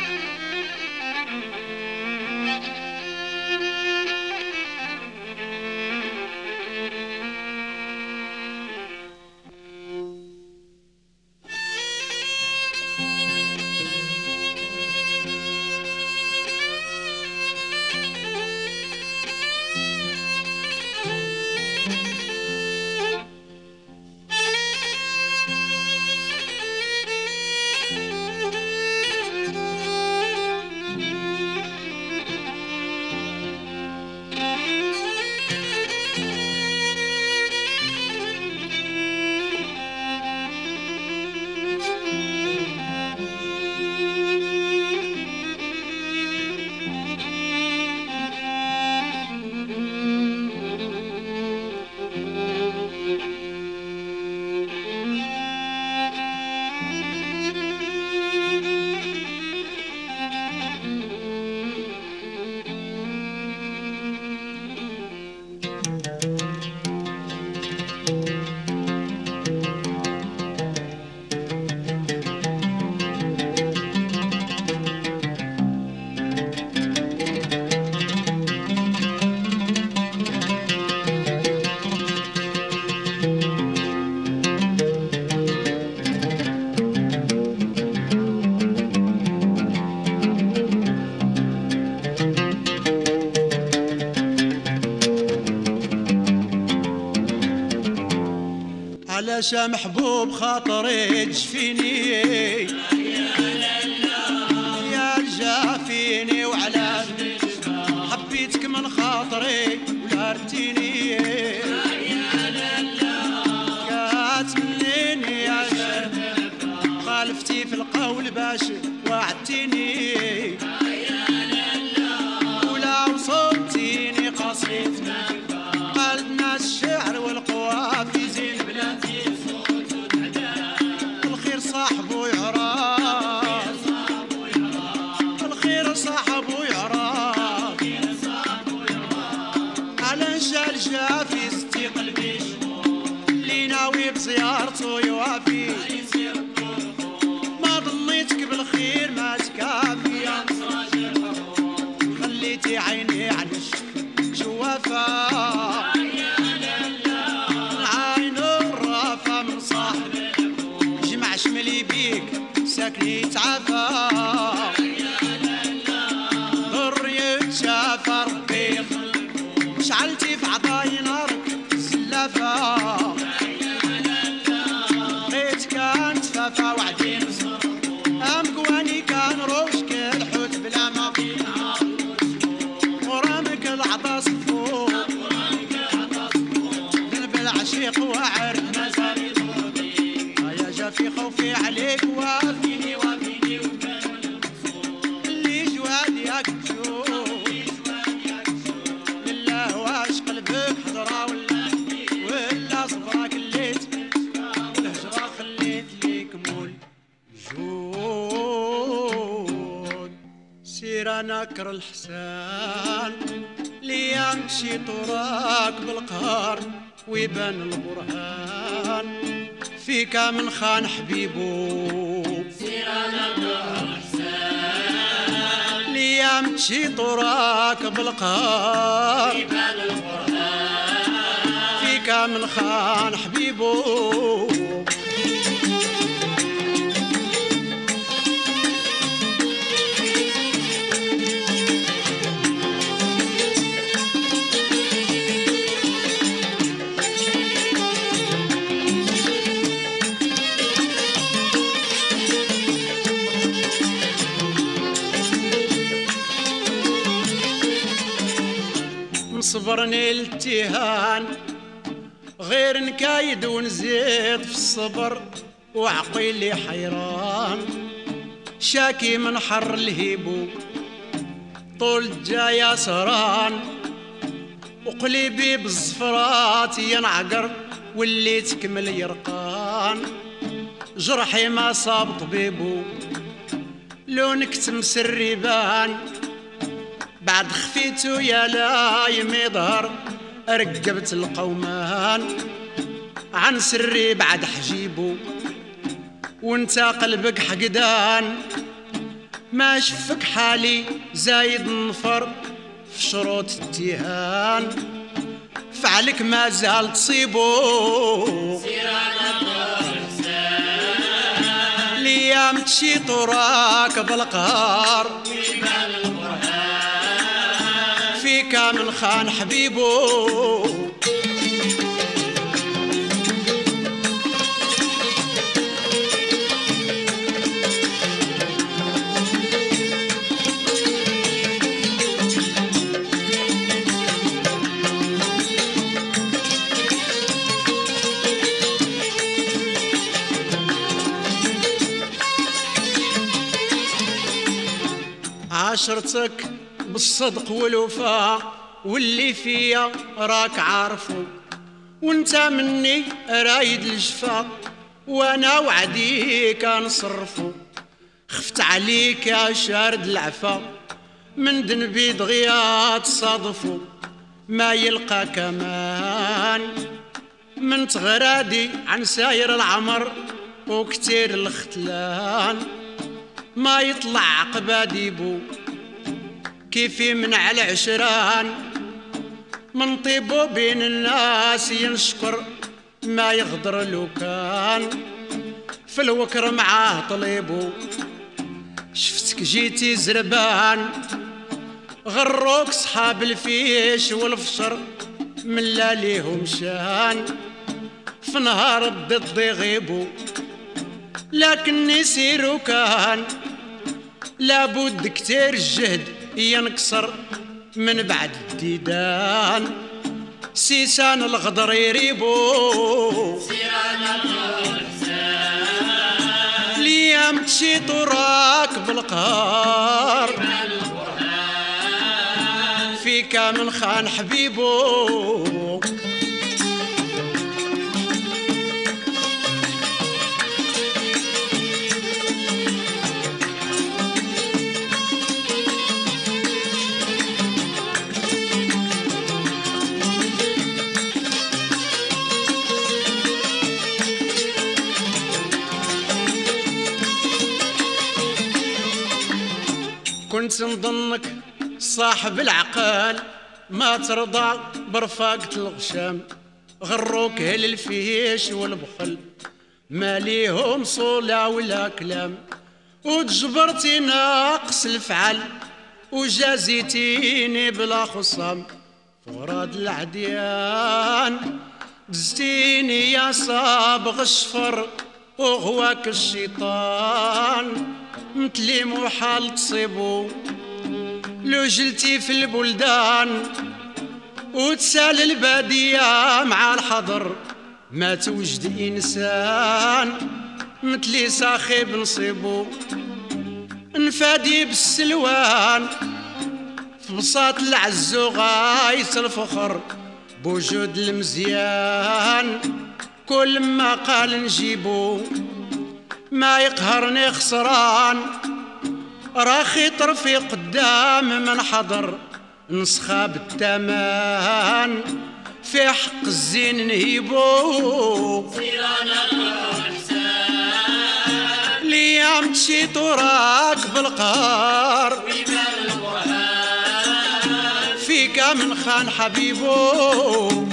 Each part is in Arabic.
علاش محبوب خاطري تجفيني يا جافيني، وعلاش حبيتك من خاطري ولا رتيني كاتمنيني يا خالفتي في القول باش وعدتيني ولا وصلتيني قصيت قلبنا الشعر والقوافي زين بلادي الخير صاحبو يعرف الخير صاحبو يعرف على شال جافي ستي قلبي اللي ناوي بزيارته يوافي ما ظنيتك بالخير ما تكافي خليتي عيني على الشوافه ساكني تعافى ضريت شافى ربي شعلتي في عطاي نارك زلافة بقيت كانت فافا وعدين أمقواني كان روشك الحوت بلا ما ورامك العطا صفو قلب العشيق وعرف مزاري يا جافي خوفي عليك وافيني وافيني اللي جوادي اكتشوف لله واش قلبك حضرة ولا صبرك اللي الهجرة خليت ليك مول جود سير نكر الحسان لي يمشي طراك بالقهر ويبان البرهان فيك من خان حبيبو سيرانا بالحسان ليام تشي طراك بالقهر يبان القرآن فيك من خان حبيبو صبرني التهان غير نكايد ونزيد في الصبر وعقيلي حيران شاكي من حر الهيبو طول جايا سران وقلبي بالزفرات ينعقر واللي تكمل يرقان جرحي ما صاب طبيبو لو نكتم سري بان بعد خفيتو يا لايم يظهر رقبت القومان عن سري بعد حجيبو وانت قلبك حقدان ما شفك حالي زايد نفر في شروط التيهان، فعلك ما زال تصيبو ليام تشيط وراك بالقهار فيك من خان حبيبو. عاشرتك بالصدق والوفاء واللي فيا راك عارفو، وانت مني رايد الجفا وانا وعدي كنصرفو. خفت عليك يا شارد العفا من ذنبي دغيا تصادفو، ما يلقى كمان من تغرادي عن ساير العمر وكتير الختلان، ما يطلع عقباديبو كيفي من على عشران. من طيبو بين الناس ينشكر ما يغدر لو كان في الوكر معاه طليبو. شفتك جيتي زربان غروك صحاب الفيش والفشر من لا ليهم شان، في نهار الضد يغيبو لكن يسيرو كان. لابد كتير الجهد ينكسر من بعد الديدان، سيسان الغدر يريبو سيران الحسان ليام تشيط وراك بالقهار فيك من خان حبيبو. كنت نظنك صاحب العقال ما ترضى برفاقة الغشام، غروك هل الفيش والبخل ما ليهم صولة ولا كلام، وتجبرتي ناقص الفعل وجازيتيني بلا خصام. فراد العديان دزتيني يا صابغ الشفر وغواك الشيطان، متلي محال تصيبو لو جلتي في البلدان وتسال البادية مع الحضر ما توجد إنسان متلي صاخب نصيبو. نفادي بالسلوان في بساط العزو غاية الفخر بوجود المزيان، كل ما قال نجيبو ما يقهرني خسران. راخي طرفي قدام من حضر نسخة بالتمان في حق الزين نهيبو سيرانا الحسان ليام تشيط وراك بالقهر فيك من خان حبيبو.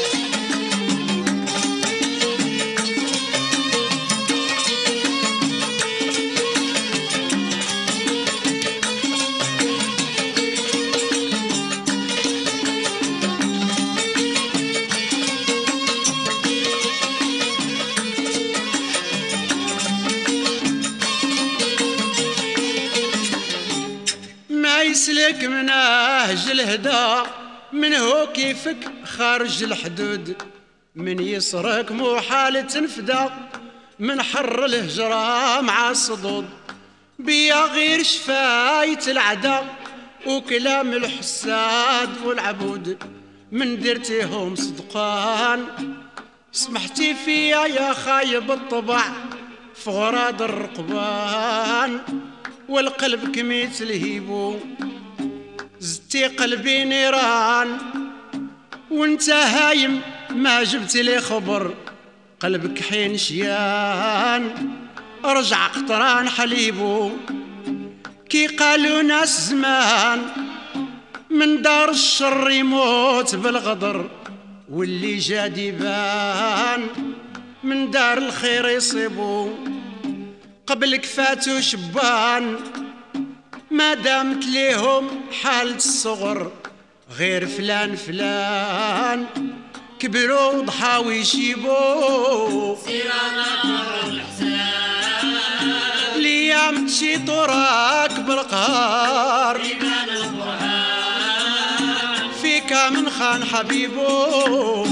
يسلك مناهج الهدى من هو كيفك خارج الحدود، من يسرك محال تنفدى من حر الهجرة مع الصدود. بيا غير شفاية العدا وكلام الحساد والعبود من درتيهم صدقان. سمحتي فيا يا خايب الطبع في غراض الرقبان والقلب كميت الهيبو زدتي قلبي نيران. وانت هايم ما جبت لي خبر قلبك حين شيان رجع قطران حليبو كي قالوا ناس زمان من دار الشر يموت بالغدر، واللي جا ديبان من دار الخير يصيبو. قبلك فاتوا شبان ما دامت ليهم حالة الصغر، غير فلان فلان كبروا وضحاو يشيبو. سيرانا الحسان ليام تشي طراك بالقهار، إيمان القرآن فيك من خان حبيبو.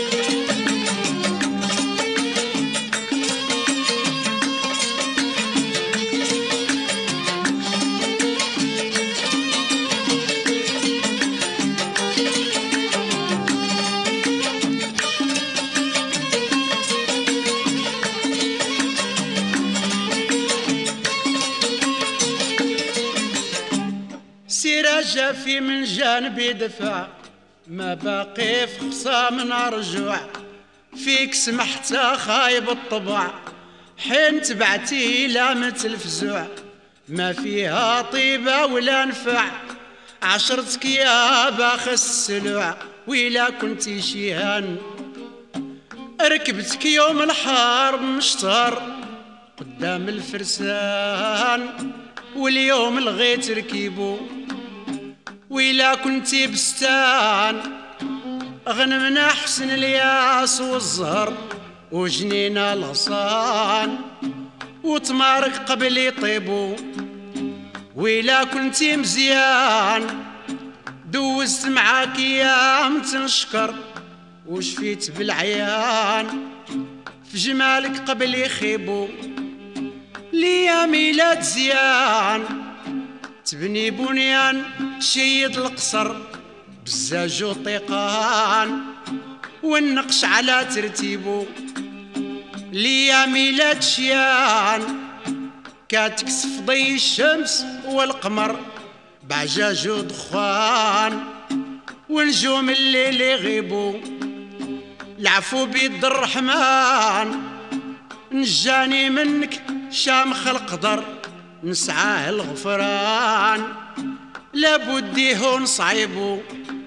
سراجة في من جانبي دفع، ما باقي في خصام رجوع. فيك سمحت خايب الطبع، حين تبعتي لا مثل فزوع. ما فيها طيبة ولا نفع، عشرتك يا باخس السلوع. ويلا كنتي شيهان ركبتك يوم الحرب مشتر قدام الفرسان، واليوم لغيت ركيبو. ويلا كنتي بستان غنمنا حسن الياس والزهر، وجنينا الغصان وتمارك قبل يطيبو. ويلا كنتي مزيان دوزت معاك ايام تنشكر، وشفيت بالعيان في جمالك قبل يخيبو. ليا ميلاد زيان تبني بنيان شيد القصر بزاج وطيقان، والنقش على ترتيبو. ليا ميلاد شيان كاتكسف ضي الشمس والقمر بعجاج ودخان، ونجوم الليل يغيبو. العفو بيد الرحمن نجاني منك شامخ القدر، نسعاه الغفران لابد يهون صعيبو.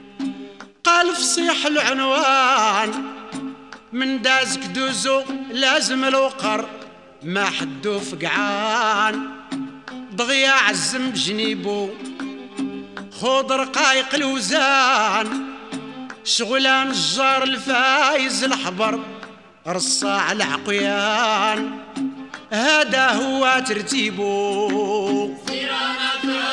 قال فصيح العنوان من دازك دوزو لازم الوقر، ما حدو فقعان دغيا عزم بجنيبو. خود رقايق الوزان شغلان الجار الفايز الحبر، رصاع العقيان هذا هو ترتيبو. سيرانا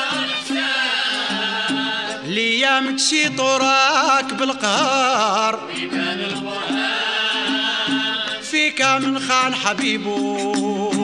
الحسان ليام تشي طراك بالقهار، إيمان القرآن فيك من خان حبيبو.